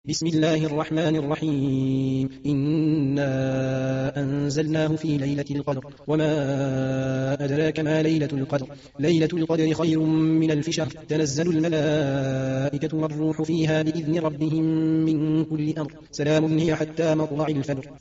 بسم الله الرحمن الرحيم إنا أنزلناه في ليلة القدر وما أدراك ما ليلة القدر ليلة القدر خير من 1000 شهر تنزل الملائكة والروح فيها بإذن ربهم من كل أمر سلام هي حتى مطلع الفجر